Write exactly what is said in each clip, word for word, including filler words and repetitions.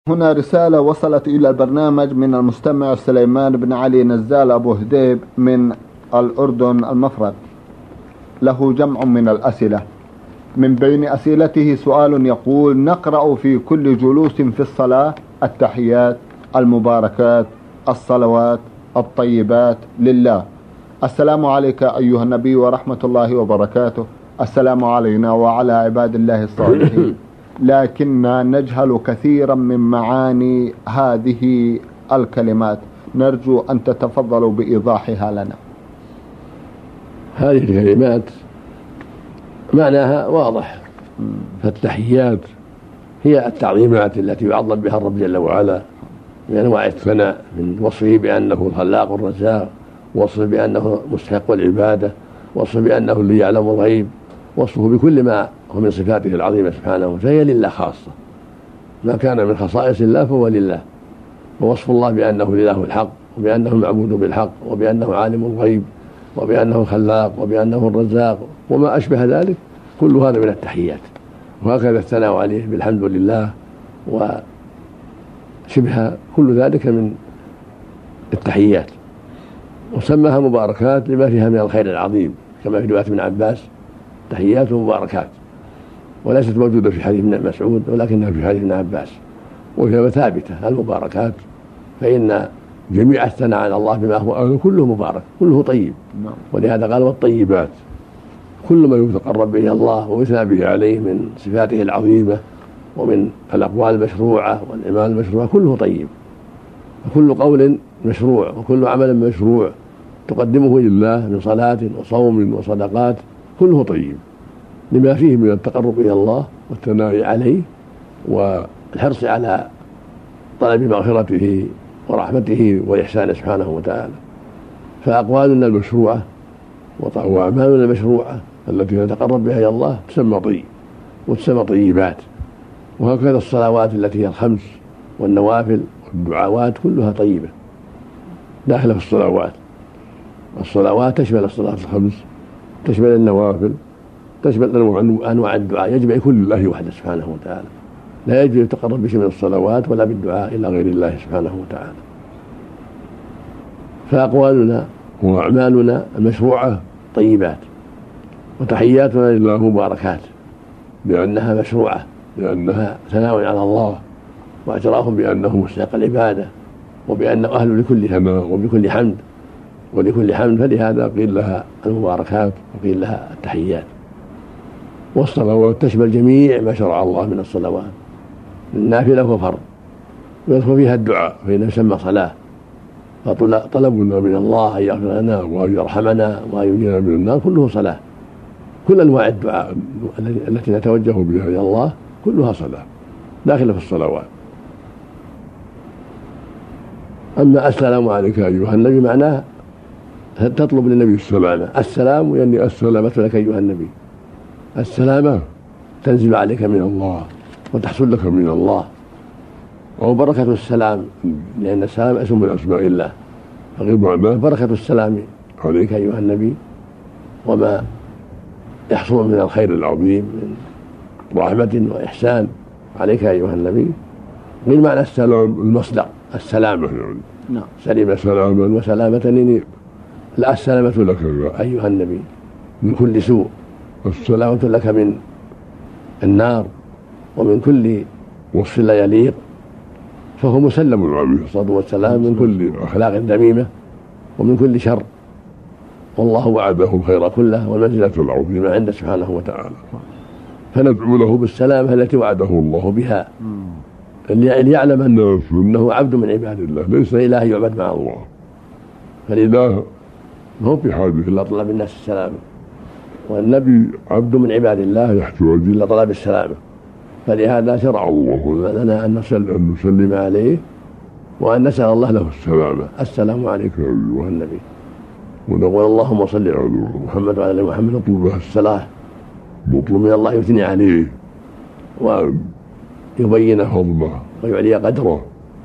هنا رسالة وصلت إلى البرنامج من المستمع سليمان بن علي نزال أبو هديب من الأردن المفرد، له جمع من الأسئلة. من بين أسئلته سؤال يقول: نقرأ في كل جلوس في الصلاة التحيات، المباركات، الصلوات، الطيبات لله. السلام عليك أيها النبي ورحمة الله وبركاته. السلام علينا وعلى عباد الله الصالحين. لكننا نجهل كثيرا من معاني هذه الكلمات، نرجو أن تتفضلوا بإيضاحها لنا. هذه الكلمات معناها واضح، فالتحيات هي التعظيمات التي يعظم بها الرب جل وعلا من أنواع الثناء، من وصفه بأنه الخلاق الرزاق، وصفه بأنه مستحق العبادة، وصفه بأنه اللي يعلم الغيب، وصفه بكل ما هو من صفاته العظيمة سبحانه، فهي لله خاصة. ما كان من خصائص الله فهو لله، ووصف الله بأنه الإله الحق، وبأنه المعبود بالحق، وبأنه عالم الغيب، وبأنه الخلاق، وبأنه الرزاق، وما أشبه ذلك، كل هذا من التحيات. وهكذا الثناء عليه بالحمد لله وشبه كل ذلك من التحيات. وسماها مباركات لما فيها من الخير العظيم، كما في رواية ابن عباس: تحيات ومباركات، وليست موجودة في حديث ابن مسعود ولكنها في حديث ابن عباس، وهي ثابتة المباركات، فإن جميع الثناء على الله بما هو أهله كله مبارك، كله طيب. ولهذا قال: والطيبات، كل ما يتقرب به الله ويثنى به عليه من صفاته العظيمة ومن الأقوال المشروعة والأعمال المشروعة كله طيب. وكل قول مشروع وكل عمل مشروع تقدمه لله من صلاة وصوم وصدقات كله طيب، لما فيه من التقرب إلى الله والثناء عليه والحرص على طلب مغفرته ورحمته وإحسانه سبحانه وتعالى. فأقوالنا المشروعة وأعمالنا المشروعة التي نتقرب بها إلى الله تسمى طيب وتسمى طيبات. وهكذا الصلوات التي هي الخمس والنوافل والدعوات كلها طيبة داخلة في الصلوات. الصلوات تشمل الصلاة الخمس، تشمل النوافل، تشمل أنواع الدعاء، يجب يكون لله وحده سبحانه وتعالى، لا يجب يتقرب بشيء من الصلوات ولا بالدعاء إلى غير الله سبحانه وتعالى. فأقوالنا وأعمالنا المشروعة طيبات، وتحياتنا لله مباركات، لأنها مشروعة، لأنها ثناء على الله واعتراف بأنه مستحق العبادة وبأنه أهل لكل ثناء وبكل حمد ولكل حمد، فلهذا قيل لها المباركات وقيل لها التحيات. والصلوات تشمل جميع ما شرع الله من الصلوات، النافلة وفرض، ويدخل فيها الدعاء فإنه يسمى صلاة. فطلبنا من الله أن يغفر لنا وأن يرحمنا وأن ينجينا من النار كله صلاة. كل أنواع الدعاء التي نتوجه بها إلى الله كلها صلاة داخلة في الصلوات. أما السلام عليك أيها النبي معناه تطلب للنبي السلامة، السلام يعني السلامة لك أيها النبي، السلامة تنزل عليك من الله وتحصل لك من الله. وبركة السلام لأن السلام اسم من أسماء الله، فغير معناه بركة السلام عليك أيها النبي وما يحصل من الخير العظيم من رحمة وإحسان عليك أيها النبي. غير معنى السلام المصدر السلامة، يعني نعم سلم سلاما وسلامة ينيب. لا، السلامة لك أيها النبي من كل سوء، والسلامة لك من النار ومن كل وصف لا يليق، فهو مسلم عليه الصلاة والسلام من كل أخلاق ذميمة ومن كل شر، والله وعده الخير كله والمنزلة العظيمة عنده سبحانه وتعالى. فندعو له بالسلامة التي وعده الله بها، ليعلم الناس أنه عبد من عباد الله، ليس إله يعبد مع الله، فالإله هو في حاجة إلا طلب الناس السلامة، والنبي عبد من عباد الله يحتاج إلى طلب السلامة. فلهذا شرع الله لنا أن نسلم عليه وأن نسأل الله له السلامة. السلام عليكم أيها النبي، ونقول اللهم صل على محمد وعلى محمد، نطلب له الصلاة، نطلب من الله يثني عليه ويبين فضله ويعلي قدره.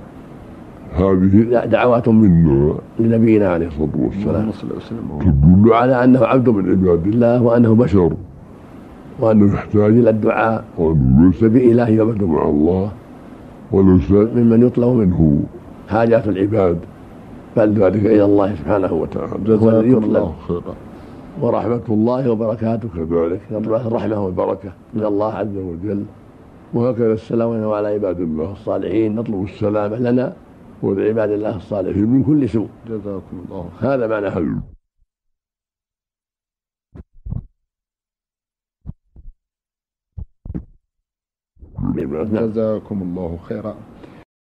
هذه دعوات منا لنبينا عليه الصلاة والسلام تدل على أنه عبد من عباد الله وأنه بشر وأنه يحتاج إلى الدعاء وأنه ليس بإله يعبد مع الله، ممن يطلب منه حاجات العباد، بل ذلك إلى الله سبحانه وتعالى هو الذي يطلب. ورحمة الله وبركاته كذلك، نطلب الرحمة والبركة من الله عز وجل. وهكذا السلام على عباد الله الصالحين، نطلب السلامة لنا ولعباد الله الصالحين من كل سوء. جزاكم الله. هذا معنى حل. جزاكم الله خيرا.